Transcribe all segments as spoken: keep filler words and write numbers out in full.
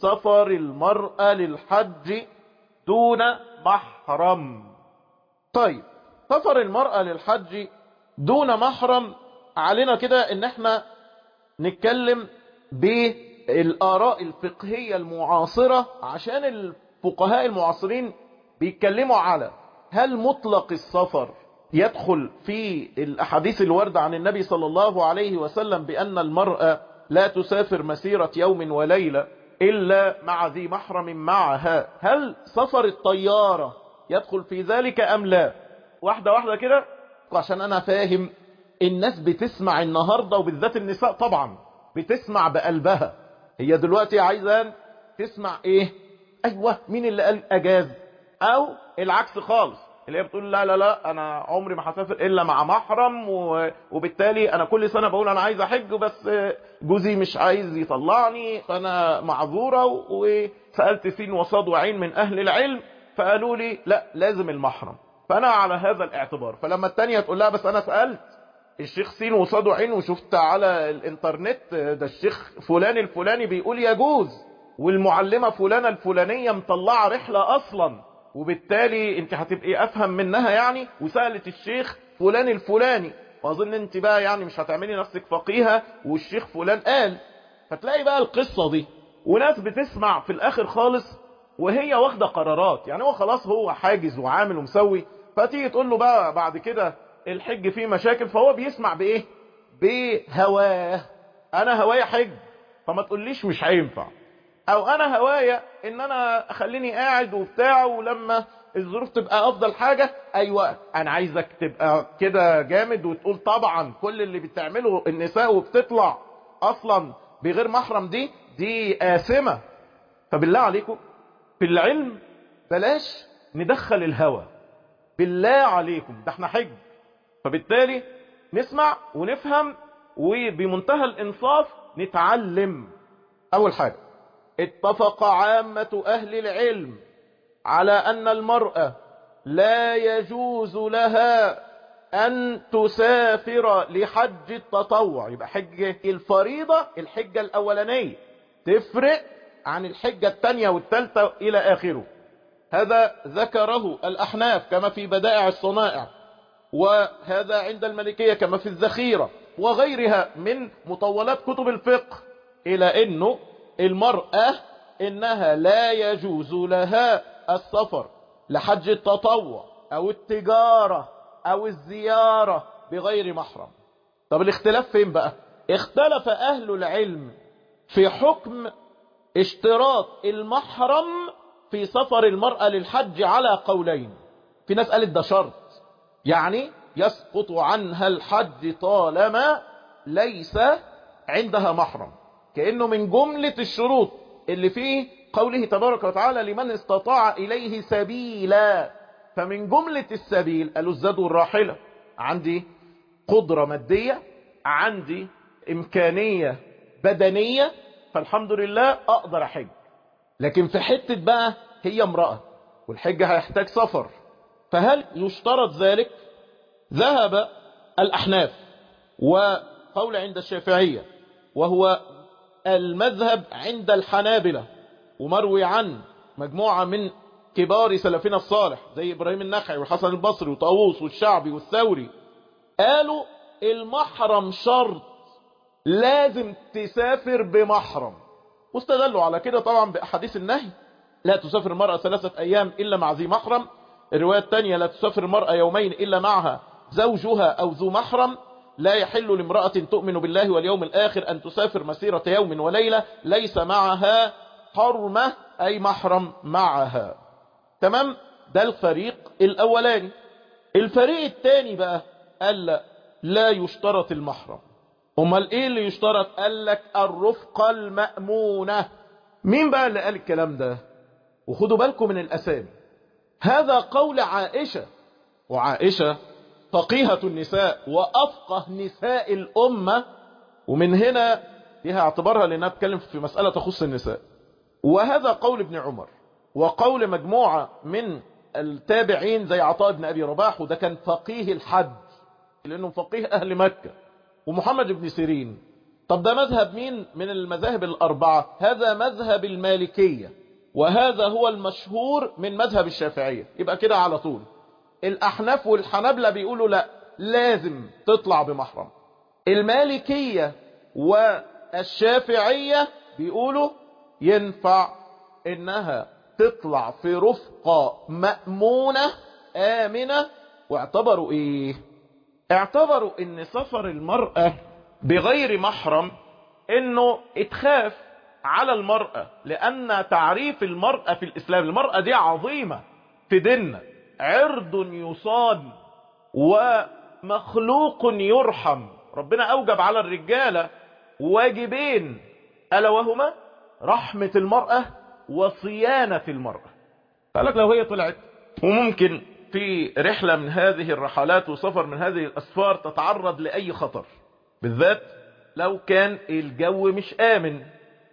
سفر المرأة للحج دون محرم. طيب سفر المرأة للحج دون محرم، علينا كده ان احنا نتكلم بالآراء الفقهية المعاصرة، عشان الفقهاء المعاصرين بيتكلموا على هل مطلق السفر يدخل في الأحاديث الواردة عن النبي صلى الله عليه وسلم بأن المرأة لا تسافر مسيرة يوم وليلة إلا مع ذي محرم معها، هل سفر الطيارة يدخل في ذلك أم لا؟ واحدة واحدة كده عشان أنا فاهم الناس بتسمع النهاردة، وبالذات النساء طبعا بتسمع بقلبها. هي دلوقتي عايزة تسمع ايه؟ ايوه مين اللي قال اجاز؟ او العكس خالص، اللي هي بتقول لا لا لا انا عمري ما هسافر الا مع محرم، وبالتالي انا كل سنة بقول انا عايز احج بس جوزي مش عايز يطلعني فانا معذورة، وسألت سين وصاد وعين من اهل العلم فقالوا لي لا لازم المحرم، فانا على هذا الاعتبار. فلما التانية تقول لها بس انا سألت الشيخ سين وصاد وعين وشفت على الانترنت ده الشيخ فلان الفلاني بيقول يجوز، والمعلمة فلانة الفلانية مطلعة رحلة اصلا، وبالتالي انت هتبقي افهم منها يعني، وسألت الشيخ فلان الفلاني، واظن انت بقى يعني مش هتعملي نفسك فقيهة والشيخ فلان قال. فتلاقي بقى القصة دي وناس بتسمع في الاخر خالص وهي واخدة قرارات، يعني هو خلاص هو حاجز وعامل ومسوي، فتيجي تقول له بقى بعد كده الحج فيه مشاكل، فهو بيسمع بايه؟ بهواه. انا هوايا حج فما تقوليش مش هينفع، او انا هوايا ان انا اخليني قاعد وبتاع، ولما الظروف تبقى افضل حاجة ايوه انا عايزك تبقى كده جامد وتقول طبعا كل اللي بتعمله النساء وبتطلع اصلا بغير محرم دي دي آثمة. فبالله عليكم في العلم بلاش ندخل الهوى، بالله عليكم ده احنا حج. فبالتالي نسمع ونفهم وبمنتهى الانصاف نتعلم. اول حاجة اتفق عامة اهل العلم على ان المرأة لا يجوز لها ان تسافر لحج التطوع، يبقى حجة الفريضة الحجة الاولانية تفرق عن الحجة التانية والتالتة الى اخره. هذا ذكره الاحناف كما في بدائع الصنائع، وهذا عند المالكية كما في الذخيرة وغيرها من مطولات كتب الفقه، إلى أنه المرأة إنها لا يجوز لها السفر لحج التطوع أو التجارة أو الزيارة بغير محرم. طب الاختلاف فين بقى؟ اختلف أهل العلم في حكم اشتراط المحرم في سفر المرأة للحج على قولين. في ناس قالت ده شرط، يعني يسقط عنها الحج طالما ليس عندها محرم، كأنه من جملة الشروط اللي فيه قوله تبارك وتعالى لمن استطاع إليه سبيلا. فمن جملة السبيل قالوا الزاد والراحلة، عندي قدرة مادية، عندي إمكانية بدنية، فالحمد لله أقدر أحج. لكن في حتة بقى هي امرأة والحج هيحتاج سفر، فهل يشترط ذلك؟ ذهب الأحناف وقول عند الشافعية، وهو المذهب عند الحنابلة، ومروي عن مجموعة من كبار سلفنا الصالح زي إبراهيم النخعي والحسن البصري وطاووس والشعبي والثوري، قالوا المحرم شرط، لازم تسافر بمحرم، واستدلوا على كده طبعا بأحاديث النهي: لا تسافر المرأة ثلاثة أيام إلا مع ذي محرم. الرواية الثانية: لا تسافر المرأة يومين إلا معها زوجها أو ذو محرم. لا يحل لامرأة تؤمن بالله واليوم الآخر أن تسافر مسيرة يوم وليلة ليس معها حرمة أي محرم معها. تمام؟ ده الفريق الأولاني. الفريق الثاني بقى قال لا, لا يشترط المحرم. امال ايه اللي يشترط؟ قال لك الرفقة المأمونة. مين بقى اللي قال الكلام ده؟ وخدوا بالكم من الأسامي. هذا قول عائشة، وعائشة فقيهة النساء وأفقه نساء الأمة، ومن هنا لها اعتبارها لأنها تتكلم في مسألة تخص النساء. وهذا قول ابن عمر وقول مجموعة من التابعين زي عطاء بن أبي رباح، وده كان فقيه الحج لأنه فقيه أهل مكة، ومحمد بن سيرين. طب ده مذهب مين من المذاهب الأربعة؟ هذا مذهب المالكية، وهذا هو المشهور من مذهب الشافعية. يبقى كده على طول الأحناف والحنابلة بيقولوا لا، لازم تطلع بمحرم. المالكية والشافعية بيقولوا ينفع إنها تطلع في رفقة مأمونة آمنة. واعتبروا إيه؟ اعتبروا إن سفر المرأة بغير محرم إنه اتخاف على المرأة، لأن تعريف المرأة في الإسلام، المرأة دي عظيمة في ديننا، عرض يصان ومخلوق يرحم. ربنا أوجب على الرجالة واجبين، ألا وهما رحمة المرأة وصيانة المرأة. فقالك لو هي طلعت وممكن في رحلة من هذه الرحلات وسفر من هذه الأسفار تتعرض لأي خطر، بالذات لو كان الجو مش آمن.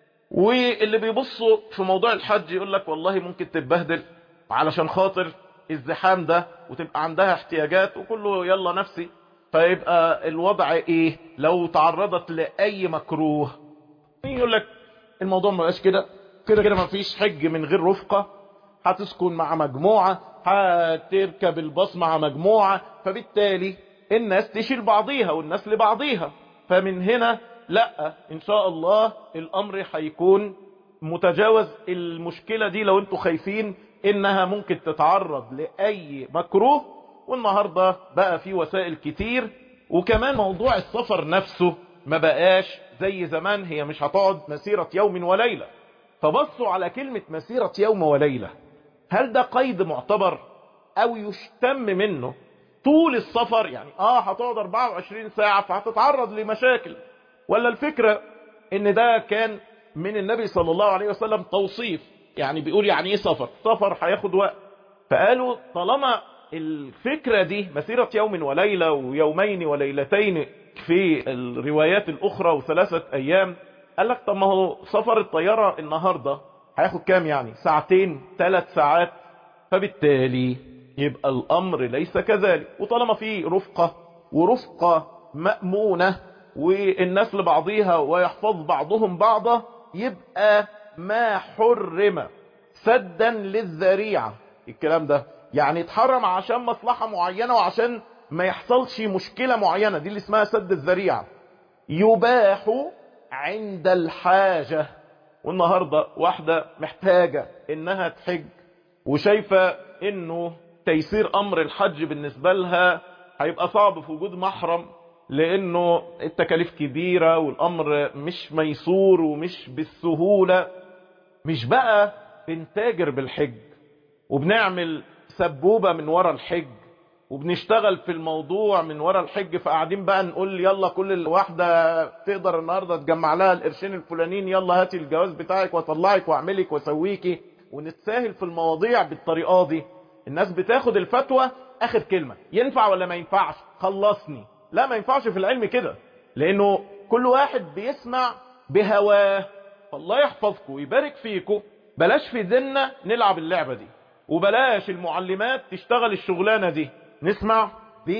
واللي بيبصوا في موضوع الحج يقول لك والله ممكن تتبهدل علشان خاطر الزحام ده، وتبقى عندها احتياجات وكله يلا نفسي، فيبقى الوضع ايه لو تعرضت لأي مكروه؟ يقول لك الموضوع ما بقاش كده، كده كده ما فيش حج من غير رفقة، هتسكن مع مجموعة، هتركب الباص مع مجموعة، فبالتالي الناس تشيل بعضيها والناس لبعضيها. فمن هنا لا، ان شاء الله الامر هيكون متجاوز المشكلة دي لو انتوا خايفين انها ممكن تتعرض لأي مكروه. والنهاردة بقى في وسائل كتير، وكمان موضوع السفر نفسه ما بقاش زي زمان، هي مش هتقعد مسيرة يوم وليلة. فبصوا على كلمة مسيرة يوم وليلة، هل ده قيد معتبر او يشتم منه طول السفر؟ يعني اه هتقعد أربعة وعشرين ساعة فهتتعرض لمشاكل، ولا الفكرة ان ده كان من النبي صلى الله عليه وسلم توصيف، يعني بيقول يعني ايه سفر؟ سفر هياخد وقت. فقالوا طالما الفكرة دي مسيرة يوم وليلة ويومين وليلتين في الروايات الاخرى وثلاثة ايام، قال لك طب ما هو سفر الطيارة النهاردة هياخد كام؟ يعني ساعتين ثلاث ساعات. فبالتالي يبقى الامر ليس كذلك. وطالما في رفقة ورفقة مأمونة والناس لبعضيها ويحفظ بعضهم بعضا، يبقى ما حرم سدا للذريعة. الكلام ده يعني اتحرم عشان مصلحة معينة وعشان ما يحصلش مشكلة معينة، دي اللي اسمها سد الذريعة. يباح عند الحاجة. والنهاردة واحدة محتاجة انها تحج وشايفة انه تيسير امر الحج بالنسبة لها هيبقى صعب في وجود محرم، لانه التكاليف كبيرة والامر مش ميسور ومش بالسهولة. مش بقى بنتاجر بالحج وبنعمل سبوبة من ورا الحج وبنشتغل في الموضوع من ورا الحج، فقاعدين بقى نقول يلا كل الواحدة تقدر النهاردة تجمع لها القرشين الفلانيين، يلا هاتي الجواز بتاعك واطلعك واعملك واسويكي، ونتساهل في المواضيع بالطريقة دي. الناس بتاخد الفتوى اخر كلمة، ينفع ولا ما ينفعش؟ خلصني. لا، ما ينفعش في العلم كده، لانه كل واحد بيسمع بهواه. فالله يحفظكم ويبارك فيكم. بلاش في ديننا نلعب اللعبة دي، وبلاش المعلمات تشتغل الشغلانة دي. نسمع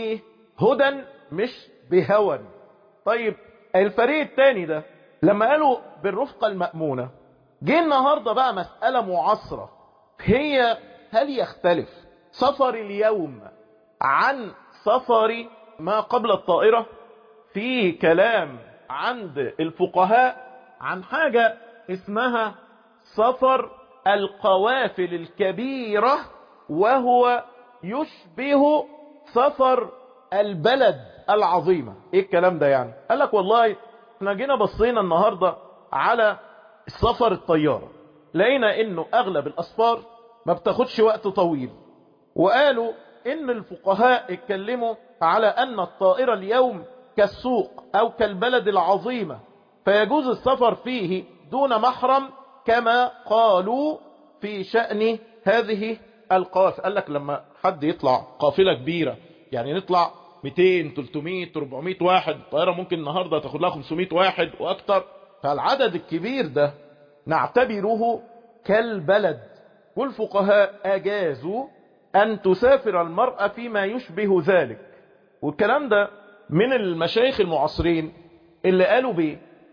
بهدى مش بهوى. طيب الفريق التاني ده لما قالوا بالرفقة المأمونة، جه النهاردة بقى مسألة معاصرة، هي هل يختلف سفر اليوم عن سفر ما قبل الطائرة؟ في كلام عند الفقهاء عن حاجة اسمها سفر القوافل الكبيرة، وهو يشبه سفر البلد العظيمة. ايه الكلام ده يعني؟ قال لك والله احنا جينا بصينا النهاردة على السفر الطيارة، لقينا انه اغلب الاسفار ما بتاخدش وقت طويل، وقالوا ان الفقهاء اتكلموا على ان الطائرة اليوم كالسوق او كالبلد العظيمة، فيجوز السفر فيه دون محرم، كما قالوا في شأن هذه القوافل. قال لك لما حد يطلع قافلة كبيرة، يعني نطلع مئتين ثلاثمائة أربعمائة واحد، الطائرة ممكن النهاردة تاخد لها خمسمائة واحد واكتر، فالعدد الكبير ده نعتبره كالبلد. والفقهاء اجازوا ان تسافر المرأة فيما يشبه ذلك. والكلام ده من المشايخ المعاصرين اللي قالوا بيه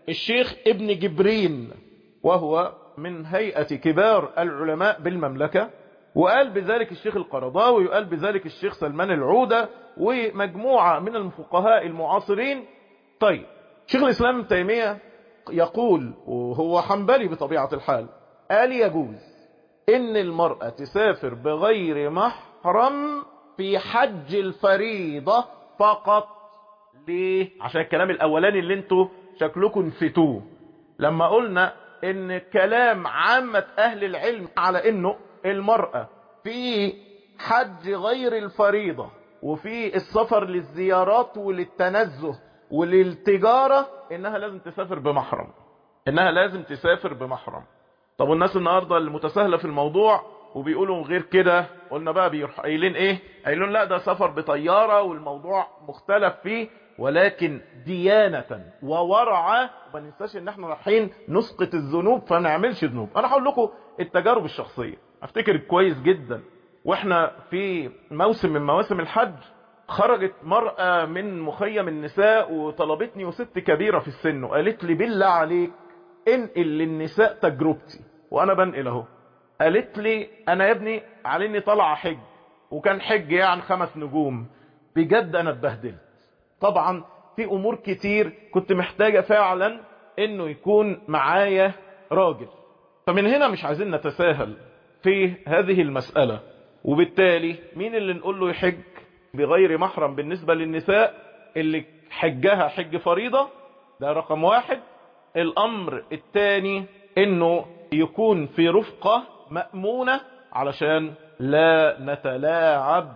الشيخ ابن جبرين، وهو من هيئة كبار العلماء بالمملكة، وقال بذلك الشيخ القرضاوي، وقال بذلك الشيخ سلمان العودة، ومجموعة من الفقهاء المعاصرين. طيب شيخ الإسلام ابن تيمية يقول، وهو حنبلي بطبيعة الحال، قال يجوز إن المرأة تسافر بغير محرم في حج الفريضة فقط. ليه؟ عشان الكلام الأولاني اللي انتوا شكلكم نسيتوه، لما قلنا ان كلام عامة اهل العلم على انه المرأة في حج غير الفريضة وفي السفر للزيارات وللتنزه وللتجارة انها لازم تسافر بمحرم، انها لازم تسافر بمحرم. طب والناس النهاردة المتساهلة في الموضوع وبيقولوا غير كده، قلنا بقى بيروح قايلين ايه؟ قايلون لا ده سفر بطيارة والموضوع مختلف فيه، ولكن ديانة وورعة. وما ننساش ان احنا رايحين نسقط الذنوب فما نعملش ذنوب. انا هقول لكم التجارب الشخصية، افتكر كويس جدا واحنا في موسم من مواسم الحج، خرجت مرأة من مخيم النساء وطلبتني، وست كبيرة في السن، وقالت لي بالله عليك انقل للنساء تجربتي. وانا بنقل اهو. قالت لي انا يا ابني على اني طالعه حج، وكان حج يعني خمس نجوم، بجد انا اتبهدلت. طبعا في امور كتير كنت محتاجة فعلا انه يكون معايا راجل، فمن هنا مش عايزين نتساهل في هذه المسألة. وبالتالي مين اللي نقول له يحج بغير محرم بالنسبة للنساء اللي حجها حج فريضة؟ ده رقم واحد. الامر الثاني انه يكون في رفقة مأمونة علشان لا نتلاعب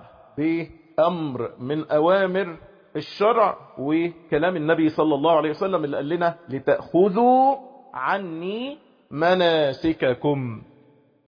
بأمر من أوامر الشرع وكلام النبي صلى الله عليه وسلم اللي قال لنا لتأخذوا عني مناسككم.